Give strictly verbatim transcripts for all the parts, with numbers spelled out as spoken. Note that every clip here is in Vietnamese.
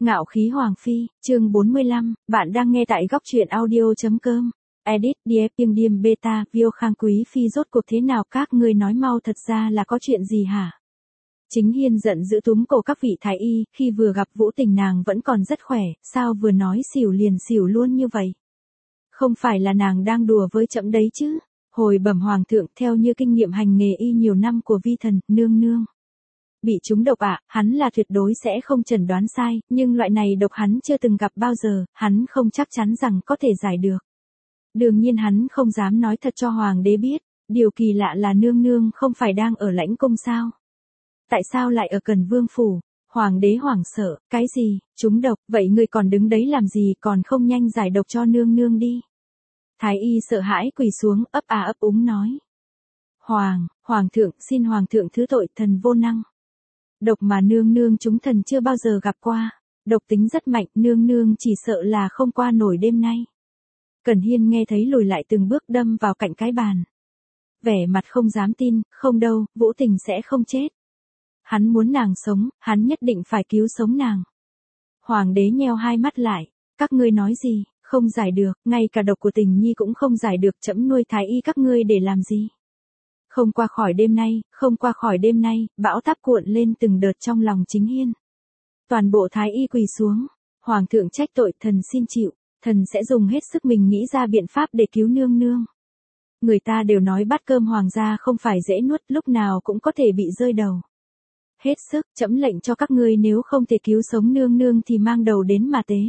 Ngạo khí Hoàng phi, chương bốn mươi lăm, bạn đang nghe tại góc truyện audio.com. Edit, Diệp Tiêm Điềm Beta, Viêu Khang Quý phi rốt cuộc thế nào các ngươi nói mau thật ra là có chuyện gì hả? Chính Hiên giận giữ túm cổ các vị thái y, khi vừa gặp Vũ Tình nàng vẫn còn rất khỏe, sao vừa nói xỉu liền xỉu luôn như vậy? Không phải là nàng đang đùa với trẫm đấy chứ? Hồi bẩm Hoàng thượng, theo như kinh nghiệm hành nghề y nhiều năm của vi thần, nương nương bị trúng độc ạ, à, hắn là tuyệt đối sẽ không chẩn đoán sai, nhưng loại này độc hắn chưa từng gặp bao giờ, hắn không chắc chắn rằng có thể giải được. Đương nhiên hắn không dám nói thật cho Hoàng đế biết, điều kỳ lạ là nương nương không phải đang ở lãnh cung sao? Tại sao lại ở Cần Vương phủ? Hoàng đế hoảng sợ, cái gì, trúng độc, vậy ngươi còn đứng đấy làm gì, còn không nhanh giải độc cho nương nương đi. Thái y sợ hãi quỳ xuống, ấp à ấp úng nói. Hoàng, Hoàng thượng, xin Hoàng thượng thứ tội, thần vô năng. Độc mà nương nương chúng thần chưa bao giờ gặp qua, độc tính rất mạnh, nương nương chỉ sợ là không qua nổi đêm nay. Cẩn Hiên nghe thấy lùi lại từng bước đâm vào cạnh cái bàn. Vẻ mặt không dám tin, không đâu, Vũ Tình sẽ không chết. Hắn muốn nàng sống, hắn nhất định phải cứu sống nàng. Hoàng đế nheo hai mắt lại, các ngươi nói gì, không giải được, ngay cả độc của Tình Nhi cũng không giải được, trẫm nuôi thái y các ngươi để làm gì? Không qua khỏi đêm nay, không qua khỏi đêm nay, bão táp cuộn lên từng đợt trong lòng Chính Hiên. Toàn bộ thái y quỳ xuống, Hoàng thượng trách tội, thần xin chịu, thần sẽ dùng hết sức mình nghĩ ra biện pháp để cứu nương nương. Người ta đều nói bát cơm hoàng gia không phải dễ nuốt, lúc nào cũng có thể bị rơi đầu. Hết sức, trẫm lệnh cho các ngươi nếu không thể cứu sống nương nương thì mang đầu đến mà tế.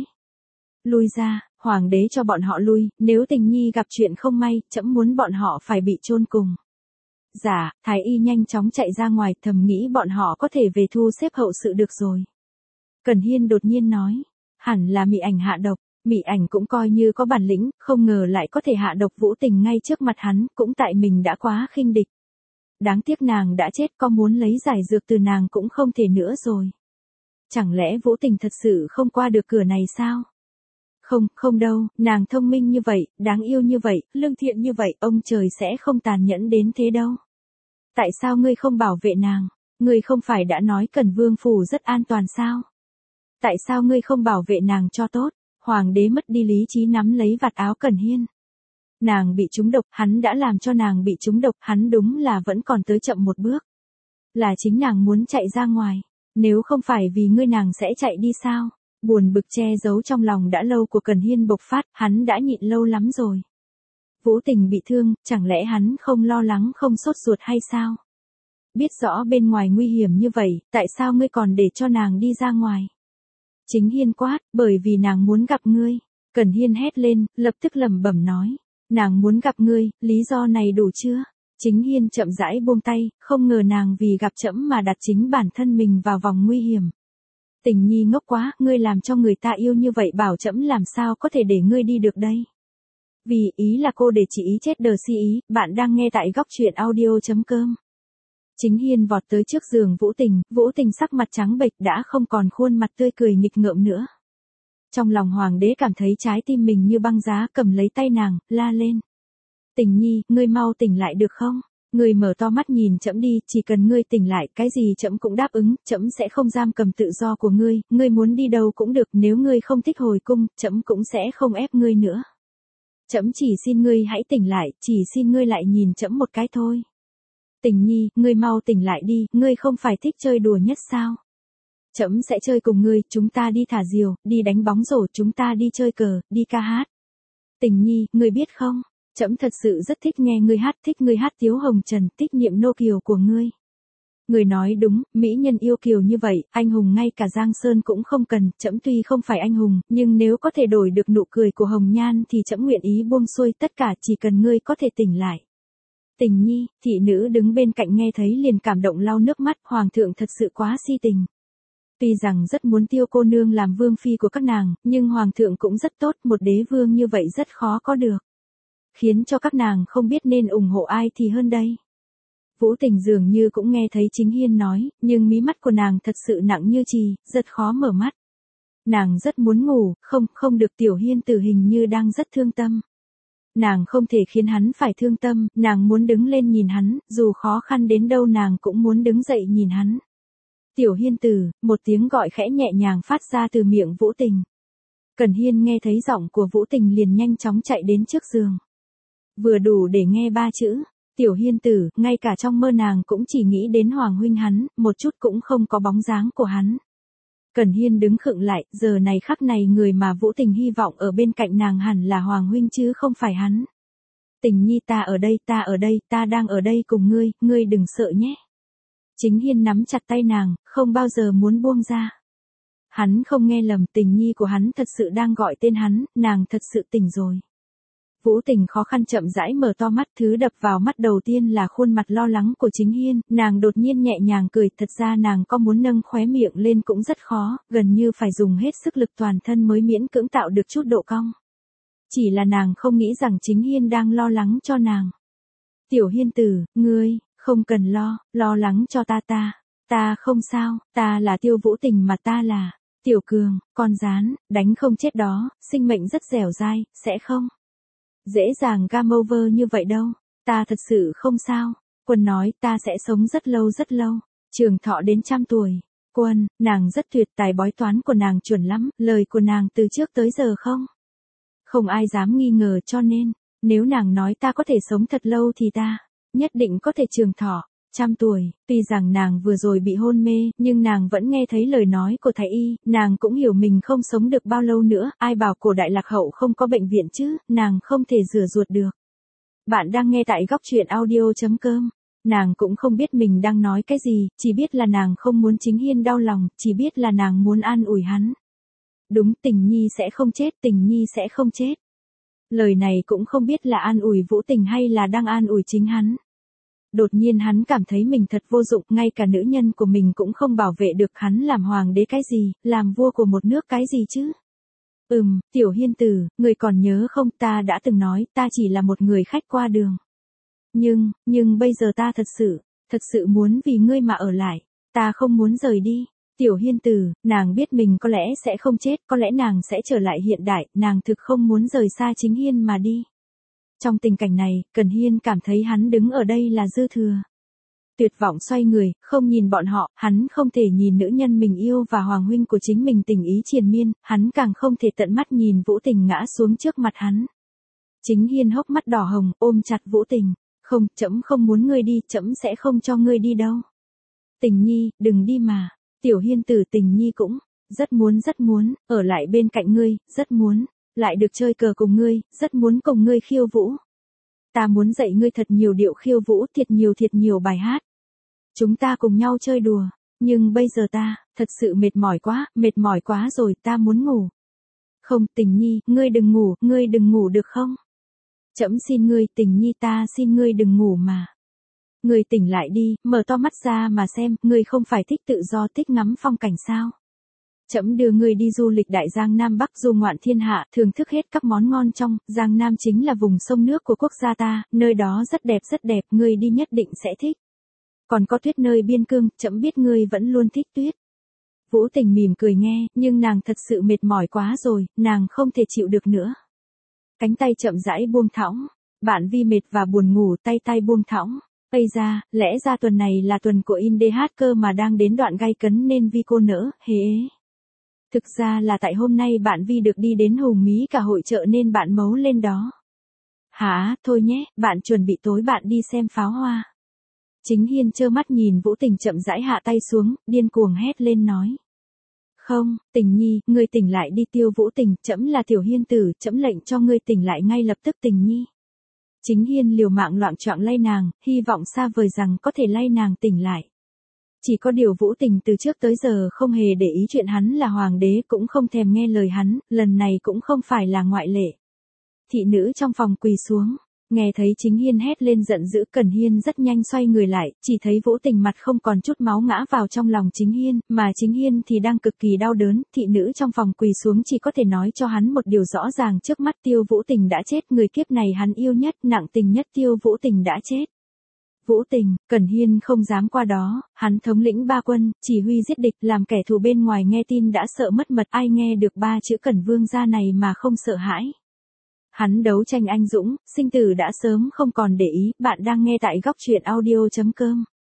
Lui ra, Hoàng đế cho bọn họ lui, nếu Tình Nhi gặp chuyện không may, trẫm muốn bọn họ phải bị chôn cùng. Dạ, thái y nhanh chóng chạy ra ngoài, thầm nghĩ bọn họ có thể về thu xếp hậu sự được rồi. Cẩn Hiên đột nhiên nói, hẳn là Mị Ảnh hạ độc, Mị Ảnh cũng coi như có bản lĩnh, không ngờ lại có thể hạ độc Vũ Tình ngay trước mặt hắn, cũng tại mình đã quá khinh địch. Đáng tiếc nàng đã chết, có muốn lấy giải dược từ nàng cũng không thể nữa rồi. Chẳng lẽ Vũ Tình thật sự không qua được cửa này sao? Không, không đâu, nàng thông minh như vậy, đáng yêu như vậy, lương thiện như vậy, ông trời sẽ không tàn nhẫn đến thế đâu. Tại sao ngươi không bảo vệ nàng? Ngươi không phải đã nói Cần Vương phủ rất an toàn sao? Tại sao ngươi không bảo vệ nàng cho tốt? Hoàng đế mất đi lý trí nắm lấy vạt áo Cẩn Hiên. Nàng bị trúng độc, hắn đã làm cho nàng bị trúng độc, hắn đúng là vẫn còn tới chậm một bước. Là chính nàng muốn chạy ra ngoài, nếu không phải vì ngươi nàng sẽ chạy đi sao? Buồn bực che giấu trong lòng đã lâu của Cẩn Hiên bộc phát, hắn đã nhịn lâu lắm rồi. Vũ Tình bị thương, chẳng lẽ hắn không lo lắng không sốt ruột hay sao? Biết rõ bên ngoài nguy hiểm như vậy, tại sao ngươi còn để cho nàng đi ra ngoài? Chính Hiên quát, bởi vì nàng muốn gặp ngươi. Cẩn Hiên hét lên, lập tức lẩm bẩm nói, nàng muốn gặp ngươi, lý do này đủ chưa? Chính Hiên chậm rãi buông tay, không ngờ nàng vì gặp trẫm mà đặt chính bản thân mình vào vòng nguy hiểm. Tình Nhi ngốc quá, ngươi làm cho người ta yêu như vậy bảo trẫm làm sao có thể để ngươi đi được đây? Vì ý là cô để chị ý chết đờ si ý, bạn đang nghe tại góc truyện audio.com. Chính Hiên vọt tới trước giường Vũ Tình, Vũ Tình sắc mặt trắng bệch đã không còn khuôn mặt tươi cười nghịch ngợm nữa. Trong lòng Hoàng đế cảm thấy trái tim mình như băng giá, cầm lấy tay nàng, la lên. Tình Nhi, ngươi mau tỉnh lại được không? Ngươi mở to mắt nhìn trẫm đi, chỉ cần ngươi tỉnh lại, cái gì trẫm cũng đáp ứng, trẫm sẽ không giam cầm tự do của ngươi, ngươi muốn đi đâu cũng được, nếu ngươi không thích hồi cung, trẫm cũng sẽ không ép ngươi nữa. Trẫm chỉ xin ngươi hãy tỉnh lại, chỉ xin ngươi lại nhìn trẫm một cái thôi. Tình Nhi, ngươi mau tỉnh lại đi, ngươi không phải thích chơi đùa nhất sao? Trẫm sẽ chơi cùng ngươi, chúng ta đi thả diều, đi đánh bóng rổ, chúng ta đi chơi cờ, đi ca hát. Tình Nhi, ngươi biết không? Trẫm thật sự rất thích nghe ngươi hát, thích ngươi hát Tiếu Hồng Trần, thích niệm nô kiều của ngươi. Ngươi nói đúng, mỹ nhân yêu kiều như vậy, anh hùng ngay cả Giang Sơn cũng không cần, trẫm tuy không phải anh hùng, nhưng nếu có thể đổi được nụ cười của Hồng Nhan thì trẫm nguyện ý buông xuôi tất cả, chỉ cần ngươi có thể tỉnh lại. Tình Nhi, thị nữ đứng bên cạnh nghe thấy liền cảm động lau nước mắt, Hoàng thượng thật sự quá si tình. Tuy rằng rất muốn Tiêu cô nương làm vương phi của các nàng, nhưng Hoàng thượng cũng rất tốt, một đế vương như vậy rất khó có được. Khiến cho các nàng không biết nên ủng hộ ai thì hơn đây. Vũ Tình dường như cũng nghe thấy Chính Hiên nói, nhưng mí mắt của nàng thật sự nặng như chì, rất khó mở mắt. Nàng rất muốn ngủ, không, không được, Tiểu Hiên tử hình như đang rất thương tâm. Nàng không thể khiến hắn phải thương tâm, nàng muốn đứng lên nhìn hắn, dù khó khăn đến đâu nàng cũng muốn đứng dậy nhìn hắn. Tiểu Hiên Tử, một tiếng gọi khẽ nhẹ nhàng phát ra từ miệng Vũ Tình. Cẩn Hiên nghe thấy giọng của Vũ Tình liền nhanh chóng chạy đến trước giường. Vừa đủ để nghe ba chữ, Tiểu Hiên Tử, ngay cả trong mơ nàng cũng chỉ nghĩ đến Hoàng huynh hắn, một chút cũng không có bóng dáng của hắn. Cẩn Hiên đứng khựng lại, giờ này khắc này người mà Vũ Tình hy vọng ở bên cạnh nàng hẳn là Hoàng huynh chứ không phải hắn. Tình nhi ta ở đây, ta ở đây, ta đang ở đây cùng ngươi, ngươi đừng sợ nhé. Chính Hiên nắm chặt tay nàng, không bao giờ muốn buông ra. Hắn không nghe lầm, tình nhi của hắn thật sự đang gọi tên hắn, nàng thật sự tỉnh rồi. Vũ Tình khó khăn chậm rãi mở to mắt, thứ đập vào mắt đầu tiên là khuôn mặt lo lắng của Chính Hiên, nàng đột nhiên nhẹ nhàng cười, thật ra nàng có muốn nâng khóe miệng lên cũng rất khó, gần như phải dùng hết sức lực toàn thân mới miễn cưỡng tạo được chút độ cong. Chỉ là nàng không nghĩ rằng Chính Hiên đang lo lắng cho nàng. Tiểu Hiên Tử, ngươi, không cần lo, lo lắng cho ta ta, ta không sao, ta là Tiêu Vũ Tình mà ta là, Tiểu Cường, con rán, đánh không chết đó, sinh mệnh rất dẻo dai, sẽ không dễ dàng game over như vậy đâu, ta thật sự không sao, Quân nói ta sẽ sống rất lâu rất lâu, trường thọ đến trăm tuổi, Quân, nàng rất tuyệt, tài bói toán của nàng chuẩn lắm, lời của nàng từ trước tới giờ không. Không ai dám nghi ngờ cho nên, nếu nàng nói ta có thể sống thật lâu thì ta, nhất định có thể trường thọ, trăm tuổi, tuy rằng nàng vừa rồi bị hôn mê, nhưng nàng vẫn nghe thấy lời nói của thái y, nàng cũng hiểu mình không sống được bao lâu nữa, ai bảo cổ đại lạc hậu không có bệnh viện chứ, nàng không thể rửa ruột được. Bạn đang nghe tại góc truyện audio chấm com, nàng cũng không biết mình đang nói cái gì, chỉ biết là nàng không muốn Chính Hiên đau lòng, chỉ biết là nàng muốn an ủi hắn. Đúng, Tình nhi sẽ không chết, Tình nhi sẽ không chết. Lời này cũng không biết là an ủi Vũ Tình hay là đang an ủi chính hắn. Đột nhiên hắn cảm thấy mình thật vô dụng, ngay cả nữ nhân của mình cũng không bảo vệ được, hắn làm hoàng đế cái gì, làm vua của một nước cái gì chứ. Ừm, Tiểu Hiên Tử, người còn nhớ không, ta đã từng nói, ta chỉ là một người khách qua đường. Nhưng, nhưng bây giờ ta thật sự, thật sự muốn vì ngươi mà ở lại, ta không muốn rời đi. Tiểu Hiên Tử, nàng biết mình có lẽ sẽ không chết, có lẽ nàng sẽ trở lại hiện đại, nàng thực không muốn rời xa Chính Hiên mà đi. Trong tình cảnh này, Cẩn Hiên cảm thấy hắn đứng ở đây là dư thừa. Tuyệt vọng xoay người, không nhìn bọn họ, hắn không thể nhìn nữ nhân mình yêu và hoàng huynh của chính mình tình ý triền miên, hắn càng không thể tận mắt nhìn Vũ Tình ngã xuống trước mặt hắn. Chính Hiên hốc mắt đỏ hồng, ôm chặt Vũ Tình, không, trẫm không muốn ngươi đi, trẫm sẽ không cho ngươi đi đâu. Tình nhi, đừng đi mà. Tiểu Hiên Tử, Tình nhi cũng rất muốn rất muốn, ở lại bên cạnh ngươi, rất muốn, lại được chơi cờ cùng ngươi, rất muốn cùng ngươi khiêu vũ. Ta muốn dạy ngươi thật nhiều điệu khiêu vũ, thiệt nhiều thiệt nhiều bài hát. Chúng ta cùng nhau chơi đùa, nhưng bây giờ ta, thật sự mệt mỏi quá, mệt mỏi quá rồi, ta muốn ngủ. Không, Tình nhi, ngươi đừng ngủ, ngươi đừng ngủ được không? Trẫm xin ngươi, Tình nhi, ta xin ngươi đừng ngủ mà. Ngươi tỉnh lại đi, mở to mắt ra mà xem, ngươi không phải thích tự do thích ngắm phong cảnh sao? Trẫm đưa ngươi đi du lịch Đại Giang Nam Bắc, du ngoạn thiên hạ, thưởng thức hết các món ngon trong, Giang Nam chính là vùng sông nước của quốc gia ta, nơi đó rất đẹp rất đẹp, ngươi đi nhất định sẽ thích. Còn có tuyết nơi biên cương, trẫm biết ngươi vẫn luôn thích tuyết. Vũ Tình mỉm cười nghe, nhưng nàng thật sự mệt mỏi quá rồi, nàng không thể chịu được nữa. Cánh tay chậm rãi buông thõng, bạn Vi mệt và buồn ngủ, tay tay buông thõng. Ây ra, lẽ ra tuần này là tuần của Inde hát cơ mà đang đến đoạn gay cấn nên Vi cô nỡ, hế. Thực ra là tại hôm nay bạn Vi được đi đến Hùng Mí cả hội chợ nên bạn mấu lên đó. Hả, thôi nhé, bạn chuẩn bị tối bạn đi xem pháo hoa. Chính Hiên trơ mắt nhìn Vũ Tình chậm rãi hạ tay xuống, điên cuồng hét lên nói. Không, Tình nhi, ngươi tỉnh lại đi. Tiêu Vũ Tình, trẫm là Tiểu Hiên Tử, trẫm lệnh cho ngươi tỉnh lại ngay lập tức. Tình nhi. Chính Hiên liều mạng loạng choạng lay nàng, hy vọng xa vời rằng có thể lay nàng tỉnh lại. Chỉ có điều Vũ Tình từ trước tới giờ không hề để ý chuyện hắn là hoàng đế, cũng không thèm nghe lời hắn, lần này cũng không phải là ngoại lệ. Thị nữ trong phòng quỳ xuống, nghe thấy Chính Hiên hét lên giận dữ, Cẩn Hiên rất nhanh xoay người lại, chỉ thấy Vũ Tình mặt không còn chút máu ngã vào trong lòng Chính Hiên, mà Chính Hiên thì đang cực kỳ đau đớn, thị nữ trong phòng quỳ xuống chỉ có thể nói cho hắn một điều rõ ràng, trước mắt Tiêu Vũ Tình đã chết, người kiếp này hắn yêu nhất, nặng tình nhất Tiêu Vũ Tình đã chết. Vũ Tình, Cẩn Hiên không dám qua đó, hắn thống lĩnh ba quân, chỉ huy giết địch, làm kẻ thù bên ngoài nghe tin đã sợ mất mật, ai nghe được ba chữ Cẩn Vương gia này mà không sợ hãi. Hắn đấu tranh anh dũng, sinh tử đã sớm không còn để ý, bạn đang nghe tại góc truyện audio chấm com.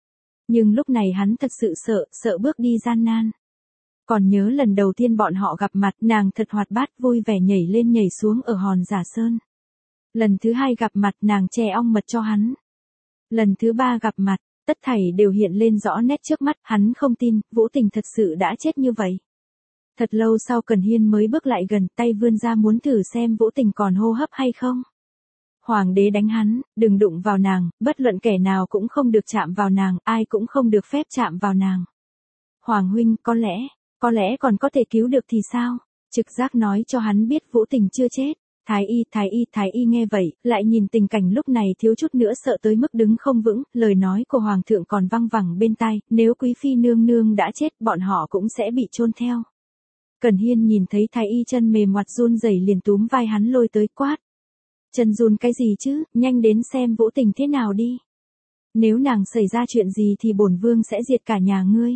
Nhưng lúc này hắn thật sự sợ, sợ bước đi gian nan. Còn nhớ lần đầu tiên bọn họ gặp mặt, nàng thật hoạt bát vui vẻ nhảy lên nhảy xuống ở hòn Giả Sơn. Lần thứ hai gặp mặt nàng chè ong mật cho hắn. Lần thứ ba gặp mặt, tất thảy đều hiện lên rõ nét trước mắt, hắn không tin, Vũ Tình thật sự đã chết như vậy. Thật lâu sau Cẩn Hiên mới bước lại gần, tay vươn ra muốn thử xem Vũ Tình còn hô hấp hay không. Hoàng đế đánh hắn, đừng đụng vào nàng, bất luận kẻ nào cũng không được chạm vào nàng, ai cũng không được phép chạm vào nàng. Hoàng huynh, có lẽ, có lẽ còn có thể cứu được thì sao? Trực giác nói cho hắn biết Vũ Tình chưa chết. Thái y, thái y, thái y nghe vậy, lại nhìn tình cảnh lúc này thiếu chút nữa sợ tới mức đứng không vững, lời nói của hoàng thượng còn văng vẳng bên tai, nếu quý phi nương nương đã chết, bọn họ cũng sẽ bị chôn theo. Cẩn Hiên nhìn thấy thái y chân mềm ngoặt run rẩy liền túm vai hắn lôi tới quát. Chân run cái gì chứ, nhanh đến xem Vũ Tình thế nào đi. Nếu nàng xảy ra chuyện gì thì bổn vương sẽ diệt cả nhà ngươi.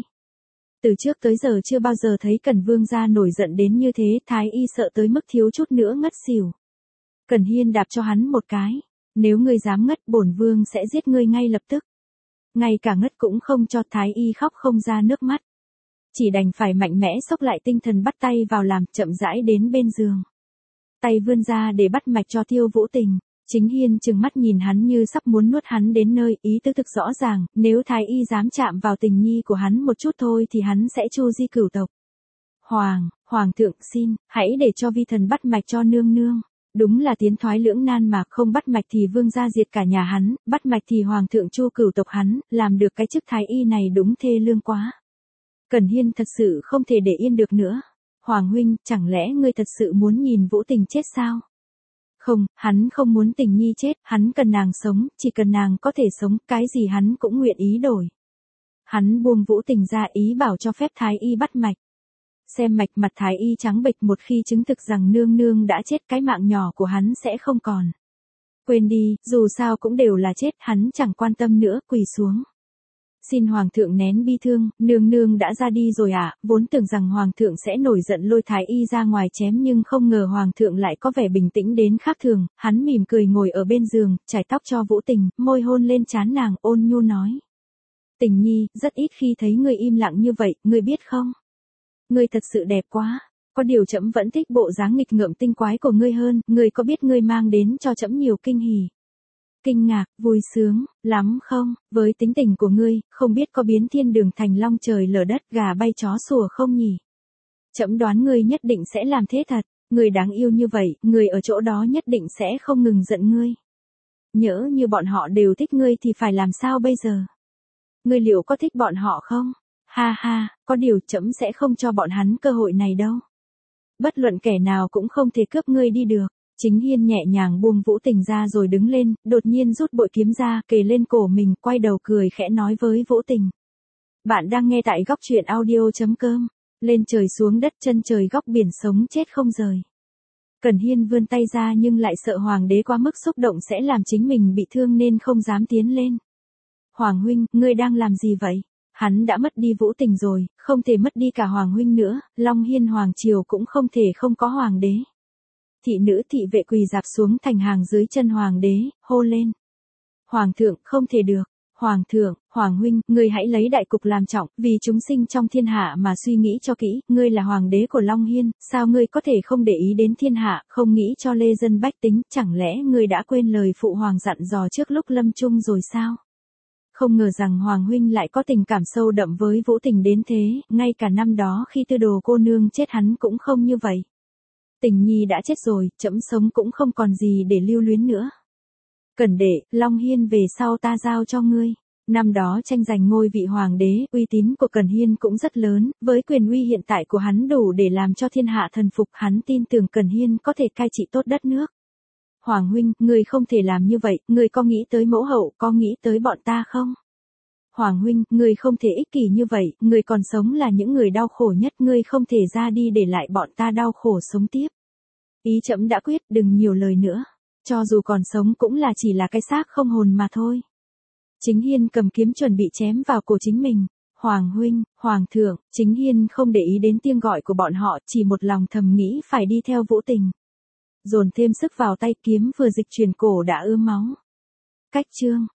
Từ trước tới giờ chưa bao giờ thấy Cẩn vương gia nổi giận đến như thế, thái y sợ tới mức thiếu chút nữa ngất xỉu. Cẩn Hiên đạp cho hắn một cái, nếu ngươi dám ngất bổn vương sẽ giết ngươi ngay lập tức. Ngay cả ngất cũng không cho, thái y khóc không ra nước mắt. Chỉ đành phải mạnh mẽ xốc lại tinh thần bắt tay vào làm, chậm rãi đến bên giường. Tay vươn ra để bắt mạch cho Tiêu Vũ Tình. Chính Hiên trừng mắt nhìn hắn như sắp muốn nuốt hắn đến nơi, ý tứ thực rõ ràng, nếu thái y dám chạm vào tình nhi của hắn một chút thôi thì hắn sẽ chu di cửu tộc. Hoàng, Hoàng thượng xin, hãy để cho vi thần bắt mạch cho nương nương. Đúng là tiến thoái lưỡng nan mà, không bắt mạch thì vương gia diệt cả nhà hắn, bắt mạch thì hoàng thượng chu cửu tộc hắn, làm được cái chức thái y này đúng thê lương quá. Cẩn Hiên thật sự không thể để yên được nữa. Hoàng huynh, chẳng lẽ ngươi thật sự muốn nhìn Vũ Tình chết sao? Không, hắn không muốn Tình nhi chết, hắn cần nàng sống, chỉ cần nàng có thể sống, cái gì hắn cũng nguyện ý đổi. Hắn buông Vũ Tình ra, ý bảo cho phép thái y bắt mạch. Xem mạch mặt thái y trắng bệch, một khi chứng thực rằng nương nương đã chết, cái mạng nhỏ của hắn sẽ không còn. Quên đi, dù sao cũng đều là chết, hắn chẳng quan tâm nữa, quỳ xuống. Xin hoàng thượng nén bi thương, nương nương đã ra đi rồi ạ, à, vốn tưởng rằng hoàng thượng sẽ nổi giận lôi thái y ra ngoài chém nhưng không ngờ hoàng thượng lại có vẻ bình tĩnh đến khác thường, hắn mỉm cười ngồi ở bên giường, chải tóc cho Vũ Tình, môi hôn lên trán nàng, ôn nhu nói. Tình nhi, rất ít khi thấy ngươi im lặng như vậy, ngươi biết không? Ngươi thật sự đẹp quá, có điều trẫm vẫn thích bộ dáng nghịch ngợm tinh quái của ngươi hơn, ngươi có biết ngươi mang đến cho trẫm nhiều kinh hỉ. Kinh ngạc, vui sướng, lắm không, với tính tình của ngươi, không biết có biến thiên đường thành long trời lở đất gà bay chó sủa không nhỉ? Trẫm đoán ngươi nhất định sẽ làm thế thật, ngươi đáng yêu như vậy, người ở chỗ đó nhất định sẽ không ngừng giận ngươi. Nhỡ như bọn họ đều thích ngươi thì phải làm sao bây giờ? Ngươi liệu có thích bọn họ không? Ha ha, có điều trẫm sẽ không cho bọn hắn cơ hội này đâu. Bất luận kẻ nào cũng không thể cướp ngươi đi được. Chính Hiên nhẹ nhàng buông Vũ Tình ra rồi đứng lên, đột nhiên rút bội kiếm ra, kề lên cổ mình, quay đầu cười khẽ nói với Vũ Tình. Bạn đang nghe tại góc truyện audio chấm com. Lên trời xuống đất, chân trời góc biển, sống chết không rời. Cẩn Hiên vươn tay ra nhưng lại sợ hoàng đế quá mức xúc động sẽ làm chính mình bị thương nên không dám tiến lên. Hoàng huynh, ngươi đang làm gì vậy? Hắn đã mất đi Vũ Tình rồi, không thể mất đi cả Hoàng huynh nữa, Long Hiên Hoàng triều cũng không thể không có hoàng đế. Thị nữ thị vệ quỳ dạp xuống thành hàng dưới chân hoàng đế, hô lên. Hoàng thượng, không thể được. Hoàng thượng, Hoàng huynh, ngươi hãy lấy đại cục làm trọng, vì chúng sinh trong thiên hạ mà suy nghĩ cho kỹ, ngươi là hoàng đế của Long Hiên, sao ngươi có thể không để ý đến thiên hạ, không nghĩ cho lê dân bách tính, chẳng lẽ ngươi đã quên lời phụ hoàng dặn dò trước lúc lâm chung rồi sao? Không ngờ rằng Hoàng huynh lại có tình cảm sâu đậm với Vũ Tình đến thế, ngay cả năm đó khi Tư Đồ cô nương chết hắn cũng không như vậy. Tình nhi đã chết rồi, trẫm sống cũng không còn gì để lưu luyến nữa. Cẩn đệ, Long Hiên về sau ta giao cho ngươi. Năm đó tranh giành ngôi vị hoàng đế, uy tín của Cẩn Hiên cũng rất lớn, với quyền uy hiện tại của hắn đủ để làm cho thiên hạ thần phục, hắn tin tưởng Cẩn Hiên có thể cai trị tốt đất nước. Hoàng huynh, ngươi không thể làm như vậy, ngươi có nghĩ tới mẫu hậu, có nghĩ tới bọn ta không? Hoàng huynh, ngươi không thể ích kỷ như vậy, ngươi còn sống là những người đau khổ nhất, ngươi không thể ra đi để lại bọn ta đau khổ sống tiếp. Ý trẫm đã quyết, đừng nhiều lời nữa. Cho dù còn sống cũng là chỉ là cái xác không hồn mà thôi. Chính Hiên cầm kiếm chuẩn bị chém vào cổ chính mình. Hoàng huynh, Hoàng thượng, Chính Hiên không để ý đến tiếng gọi của bọn họ, chỉ một lòng thầm nghĩ phải đi theo Vũ Tình. Dồn thêm sức vào tay, kiếm vừa dịch chuyển cổ đã ứa máu. Cách chương.